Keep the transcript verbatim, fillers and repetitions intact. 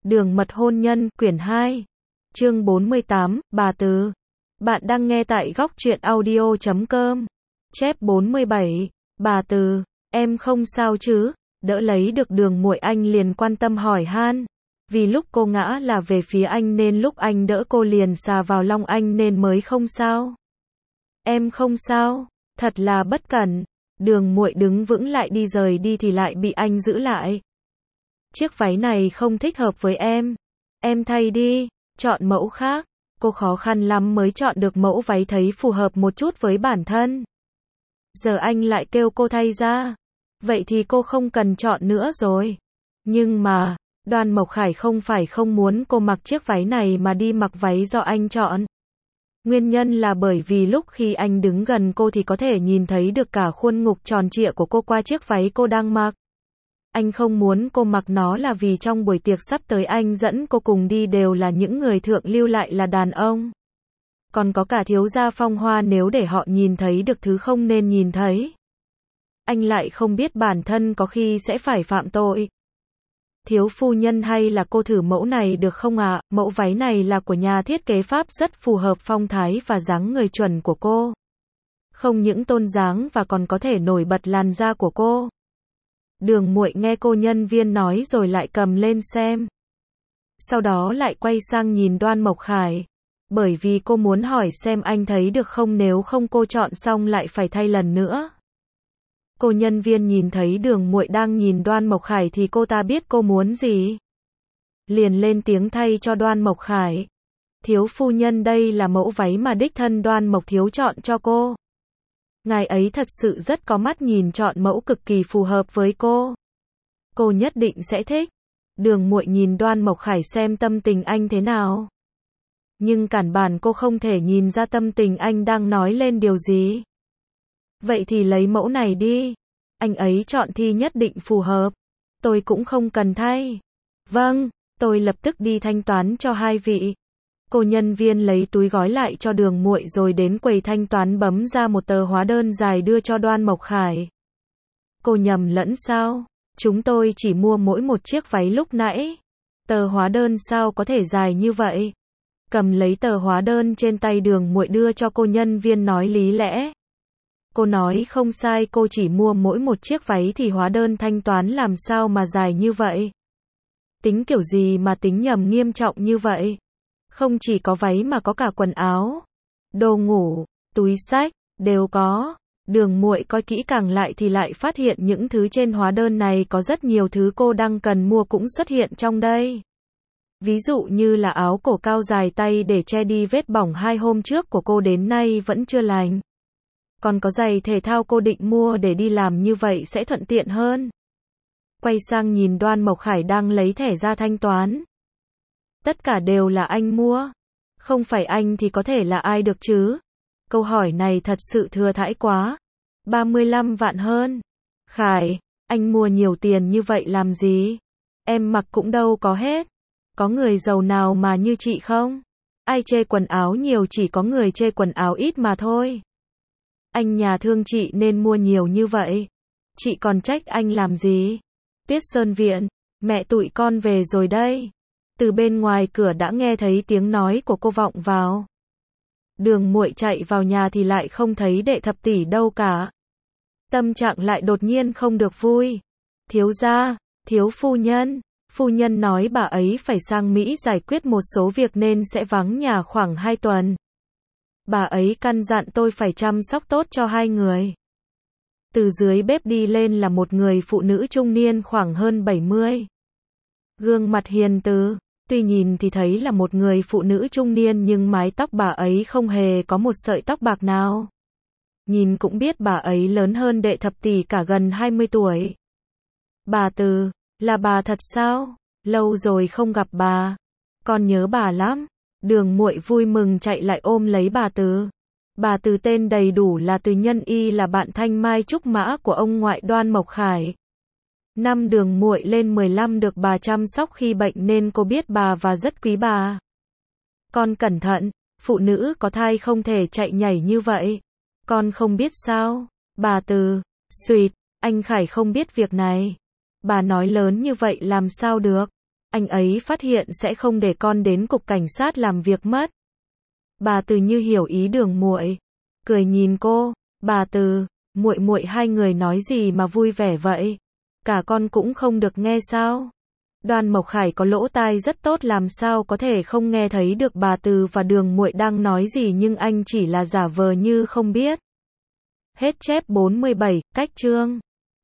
Đường mật hôn nhân, quyển hai. Chương bốn mươi tám, bà Từ. Bạn đang nghe tại góc truyện audio chấm com. Chép bốn mươi bảy. Bà Từ, em không sao chứ? Đỡ lấy được Đường Muội, anh liền quan tâm hỏi han. Vì lúc cô ngã là về phía anh nên lúc anh đỡ cô liền xà vào lòng anh nên mới không sao. Em không sao, thật là bất cẩn. Đường Muội đứng vững lại đi rời đi thì lại bị anh giữ lại. Chiếc váy này không thích hợp với em. Em thay đi, chọn mẫu khác. Cô khó khăn lắm mới chọn được mẫu váy thấy phù hợp một chút với bản thân. Giờ anh lại kêu cô thay ra. Vậy thì cô không cần chọn nữa rồi. Nhưng mà, Đoan Mộc Khải không phải không muốn cô mặc chiếc váy này mà đi mặc váy do anh chọn. Nguyên nhân là bởi vì lúc khi anh đứng gần cô thì có thể nhìn thấy được cả khuôn ngực tròn trịa của cô qua chiếc váy cô đang mặc. Anh không muốn cô mặc nó là vì trong buổi tiệc sắp tới anh dẫn cô cùng đi đều là những người thượng lưu, lại là đàn ông. Còn có cả thiếu gia phong hoa, nếu để họ nhìn thấy được thứ không nên nhìn thấy. Anh lại không biết bản thân có khi sẽ phải phạm tội. Thiếu phu nhân, hay là cô thử mẫu này được không ạ? À? Mẫu váy này là của nhà thiết kế Pháp, rất phù hợp phong thái và dáng người chuẩn của cô. Không những tôn dáng và còn có thể nổi bật làn da của cô. Đường Muội nghe cô nhân viên nói rồi lại cầm lên xem. Sau đó lại quay sang nhìn Đoan Mộc Khải. Bởi vì cô muốn hỏi xem anh thấy được không, nếu không cô chọn xong lại phải thay lần nữa. Cô nhân viên nhìn thấy Đường Muội đang nhìn Đoan Mộc Khải thì cô ta biết cô muốn gì. Liền lên tiếng thay cho Đoan Mộc Khải. Thiếu phu nhân, đây là mẫu váy mà đích thân Đoan Mộc thiếu chọn cho cô. Ngài ấy thật sự rất có mắt, nhìn chọn mẫu cực kỳ phù hợp với cô. Cô nhất định sẽ thích. Đường Muội nhìn Đoan Mộc Khải xem tâm tình anh thế nào. Nhưng cản bản cô không thể nhìn ra tâm tình anh đang nói lên điều gì. Vậy thì lấy mẫu này đi. Anh ấy chọn thì nhất định phù hợp. Tôi cũng không cần thay. Vâng, tôi lập tức đi thanh toán cho hai vị. Cô nhân viên lấy túi gói lại cho Đường Muội rồi đến quầy thanh toán bấm ra một tờ hóa đơn dài đưa cho Đoan Mộc Khải. Cô nhầm lẫn sao? Chúng tôi chỉ mua mỗi một chiếc váy lúc nãy. Tờ hóa đơn sao có thể dài như vậy? Cầm lấy tờ hóa đơn trên tay Đường Muội đưa cho cô nhân viên nói lý lẽ. Cô nói không sai, cô chỉ mua mỗi một chiếc váy thì hóa đơn thanh toán làm sao mà dài như vậy? Tính kiểu gì mà tính nhầm nghiêm trọng như vậy? Không chỉ có váy mà có cả quần áo, đồ ngủ, túi xách, đều có. Đường Muội coi kỹ càng lại thì lại phát hiện những thứ trên hóa đơn này có rất nhiều thứ cô đang cần mua cũng xuất hiện trong đây. Ví dụ như là áo cổ cao dài tay để che đi vết bỏng hai hôm trước của cô đến nay vẫn chưa lành. Còn có giày thể thao cô định mua để đi làm, như vậy sẽ thuận tiện hơn. Quay sang nhìn Đoan Mộc Khải đang lấy thẻ ra thanh toán. Tất cả đều là anh mua. Không phải anh thì có thể là ai được chứ? Câu hỏi này thật sự thừa thãi quá. ba mươi lăm vạn hơn. Khải, anh mua nhiều tiền như vậy làm gì? Em mặc cũng đâu có hết. Có người giàu nào mà như chị không? Ai chê quần áo nhiều, chỉ có người chê quần áo ít mà thôi. Anh nhà thương chị nên mua nhiều như vậy. Chị còn trách anh làm gì? Tuyết Sơn Viện, mẹ tụi con về rồi đây. Từ bên ngoài cửa đã nghe thấy tiếng nói của cô vọng vào. Đường Muội chạy vào nhà thì lại không thấy đệ thập tỷ đâu cả. Tâm trạng lại đột nhiên không được vui. Thiếu gia, thiếu phu nhân, phu nhân nói bà ấy phải sang Mỹ giải quyết một số việc nên sẽ vắng nhà khoảng hai tuần. Bà ấy căn dặn tôi phải chăm sóc tốt cho hai người. Từ dưới bếp đi lên là một người phụ nữ trung niên khoảng hơn bảy mươi. Gương mặt hiền từ, tuy nhìn thì thấy là một người phụ nữ trung niên nhưng mái tóc bà ấy không hề có một sợi tóc bạc nào. Nhìn cũng biết bà ấy lớn hơn đệ thập tỷ cả gần hai mươi tuổi. Bà Từ, là bà thật sao? Lâu rồi không gặp bà. Con nhớ bà lắm. Đường Muội vui mừng chạy lại ôm lấy bà Từ. Bà Từ tên đầy đủ là Từ Nhân Y, là bạn thanh mai trúc mã của ông ngoại Đoan Mộc Khải. Năm Đường Muội lên mười lăm được bà chăm sóc khi bệnh nên cô biết bà và rất quý bà. Con cẩn thận, phụ nữ có thai không thể chạy nhảy như vậy. Con không biết sao? Bà Từ, suýt, anh Khải không biết việc này. Bà nói lớn như vậy làm sao được? anh ấy phát hiện sẽ không để con đến cục cảnh sát làm việc mất. Bà Từ như hiểu ý Đường muội, cười nhìn cô, bà Từ, muội muội hai người nói gì mà vui vẻ vậy? Cả con cũng không được nghe sao? Đoan Mộc Khải có lỗ tai rất tốt làm sao có thể không nghe thấy được bà Từ và Đường muội đang nói gì nhưng anh chỉ là giả vờ như không biết. Hết chép bốn mươi bảy, cách chương.